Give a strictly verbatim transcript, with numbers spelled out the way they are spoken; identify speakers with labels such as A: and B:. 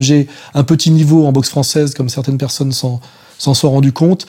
A: J'ai un petit niveau en boxe française, comme certaines personnes s'en, s'en sont rendues compte.